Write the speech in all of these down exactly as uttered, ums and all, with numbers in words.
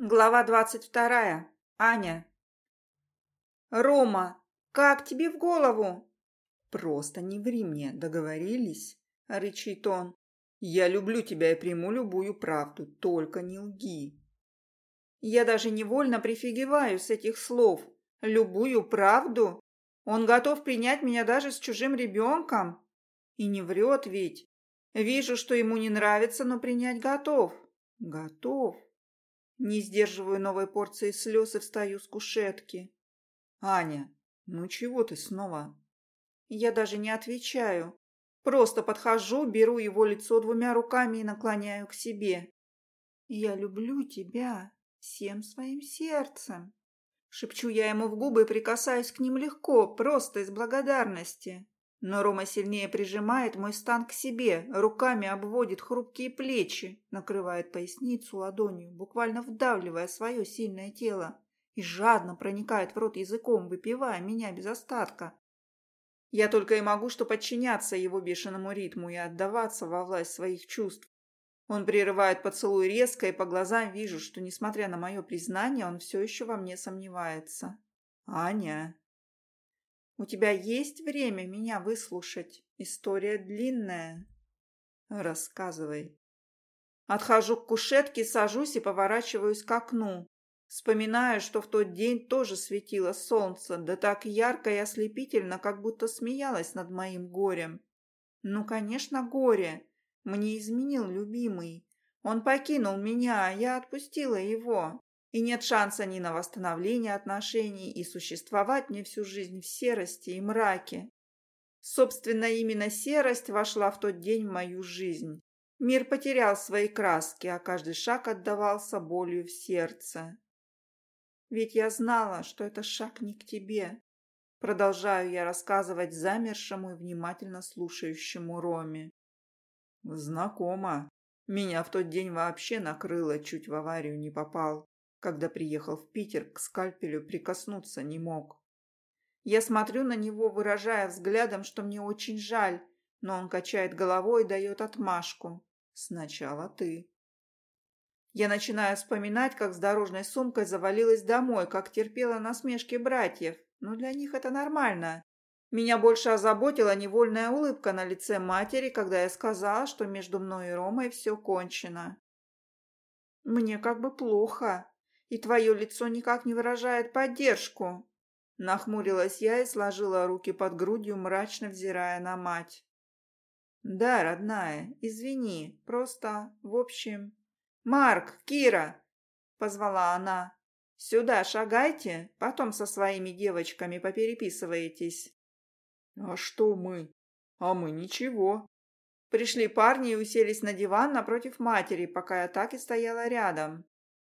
Глава двадцать вторая. Аня. «Рома, как тебе в голову?» «Просто не ври мне, договорились?» — рычит он. «Я люблю тебя и приму любую правду, только не лги». Я даже невольно прифигеваю с этих слов. Любую правду? Он готов принять меня даже с чужим ребенком? И не врет ведь. Вижу, что ему не нравится, но принять готов. Готов. Не сдерживаю новой порции слез и встаю с кушетки. «Аня, ну чего ты снова?» Я даже не отвечаю. Просто подхожу, беру его лицо двумя руками и наклоняю к себе. «Я люблю тебя всем своим сердцем», — шепчу я ему в губы и прикасаюсь к ним легко, просто из благодарности. Но Рома сильнее прижимает мой стан к себе, руками обводит хрупкие плечи, накрывает поясницу ладонью, буквально вдавливая свое сильное тело, и жадно проникает в рот языком, выпивая меня без остатка. Я только и могу что подчиняться его бешеному ритму и отдаваться во власть своих чувств. Он прерывает поцелуй резко, и по глазам вижу, что, несмотря на мое признание, он все еще во мне сомневается. «Аня, у тебя есть время меня выслушать? История длинная. Рассказывай». Отхожу к кушетке, сажусь и поворачиваюсь к окну. Вспоминаю, что в тот день тоже светило солнце, да так ярко и ослепительно, как будто смеялось над моим горем. Ну, конечно, горе. Мне изменил любимый. Он покинул меня, а я отпустила его. И нет шанса ни на восстановление отношений, и существовать мне всю жизнь в серости и мраке. Собственно, именно серость вошла в тот день в мою жизнь. Мир потерял свои краски, а каждый шаг отдавался болью в сердце. Ведь я знала, что это шаг не к тебе. Продолжаю я рассказывать замершему и внимательно слушающему Роме. «Знакомо. Меня в тот день вообще накрыло, чуть в аварию не попал. Когда приехал в Питер, к скальпелю прикоснуться не мог». Я смотрю на него, выражая взглядом, что мне очень жаль, но он качает головой и дает отмашку. «Сначала ты». Я начинаю вспоминать, как с дорожной сумкой завалилась домой, как терпела насмешки братьев. Но для них это нормально. Меня больше озаботила невольная улыбка на лице матери, когда я сказала, что между мной и Ромой все кончено. «Мне как бы плохо, и твое лицо никак не выражает поддержку». Нахмурилась я и сложила руки под грудью, мрачно взирая на мать. «Да, родная, извини, просто, в общем...» «Марк, Кира!» — позвала она. «Сюда шагайте, потом со своими девочками попереписываетесь». «А что мы? А мы ничего». Пришли парни и уселись на диван напротив матери, пока я так и стояла рядом.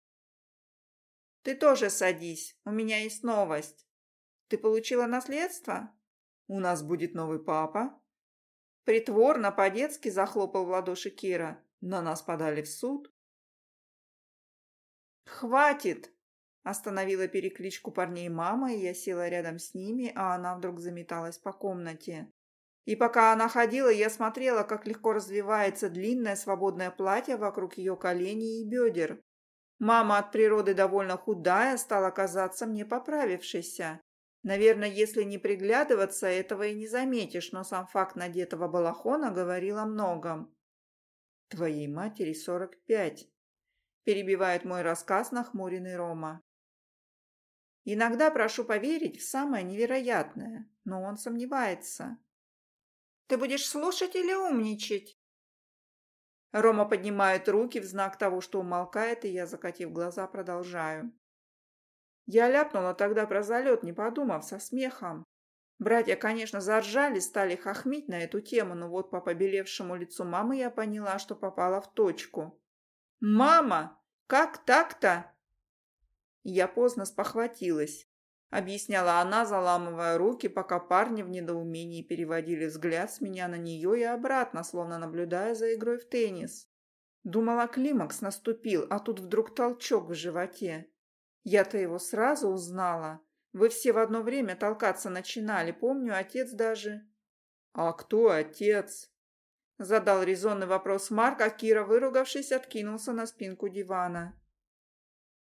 «Ты тоже садись, у меня есть новость. Ты получила наследство?» «У нас будет новый папа». Притворно, по-детски захлопал в ладоши Кира. На нас подали в суд. «Хватит!» – остановила перекличку парней мама, и я села рядом с ними, а она вдруг заметалась по комнате. И пока она ходила, я смотрела, как легко развивается длинное свободное платье вокруг ее коленей и бедер. Мама от природы довольно худая, стала казаться мне поправившейся. Наверное, если не приглядываться, этого и не заметишь, но сам факт надетого балахона говорил о многом. «Твоей матери сорок пять», — перебивает мой рассказ нахмуренный Рома. Иногда прошу поверить в самое невероятное, но он сомневается. «Ты будешь слушать или умничать?» Рома поднимает руки в знак того, что умолкает, и я, закатив глаза, продолжаю. Я ляпнула тогда про залет, не подумав, со смехом. Братья, конечно, заржали, стали хохмить на эту тему, но вот по побелевшему лицу мамы я поняла, что попала в точку. «Мама, как так-то?» Я поздно спохватилась. Объясняла она, заламывая руки, пока парни в недоумении переводили взгляд с меня на нее и обратно, словно наблюдая за игрой в теннис. Думала, климакс наступил, а тут вдруг толчок в животе. Я-то его сразу узнала. Вы все в одно время толкаться начинали, помню, отец даже... «А кто отец?» Задал резонный вопрос Марк, а Кира, выругавшись, откинулся на спинку дивана.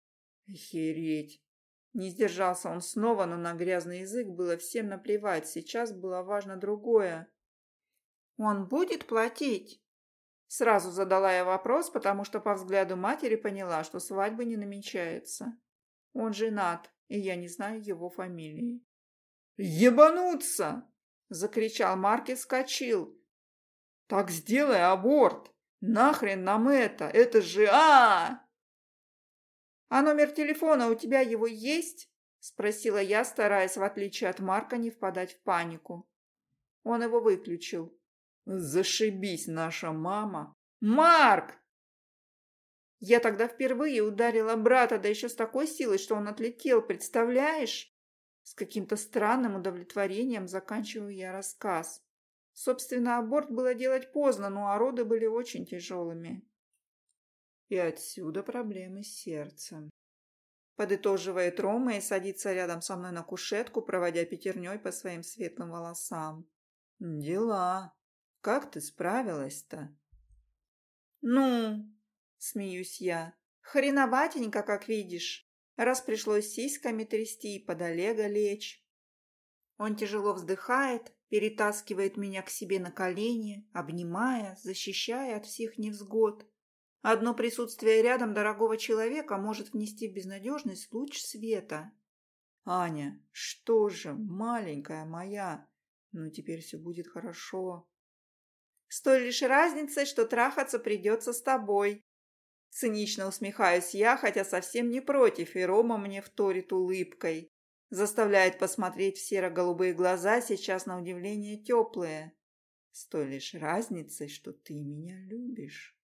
Охереть. Не сдержался он снова, но на грязный язык было всем наплевать. Сейчас было важно другое. Он будет платить? Сразу задала я вопрос, потому что по взгляду матери поняла, что свадьбы не намечается. Он женат, и я не знаю его фамилии. «Ебануться!» – закричал Марк и вскочил. «Так сделай аборт! Нахрен нам это? Это же... а «А номер телефона у тебя его есть?» – спросила я, стараясь, в отличие от Марка, не впадать в панику. Он его выключил. «Зашибись, наша мама!» «Марк!» Я тогда впервые ударила брата, да еще с такой силой, что он отлетел, представляешь? С каким-то странным удовлетворением заканчиваю я рассказ. Собственно, аборт было делать поздно, но а роды были очень тяжелыми. И отсюда проблемы с сердцем. Подытоживает Рома и садится рядом со мной на кушетку, проводя пятерней по своим светлым волосам. Дела. Как ты справилась-то? Ну, смеюсь я, хреноватенько, как видишь, раз пришлось сиськами трясти и под Олега лечь. Он тяжело вздыхает, перетаскивает меня к себе на колени, обнимая, защищая от всех невзгод. Одно присутствие рядом дорогого человека может внести в безнадежность луч света. Аня, что же, маленькая моя, ну теперь все будет хорошо. С той лишь разницей, что трахаться придется с тобой. Цинично усмехаюсь я, хотя совсем не против, и Рома мне вторит улыбкой. Заставляет посмотреть в серо-голубые глаза, сейчас на удивление теплые. С той лишь разницей, что ты меня любишь.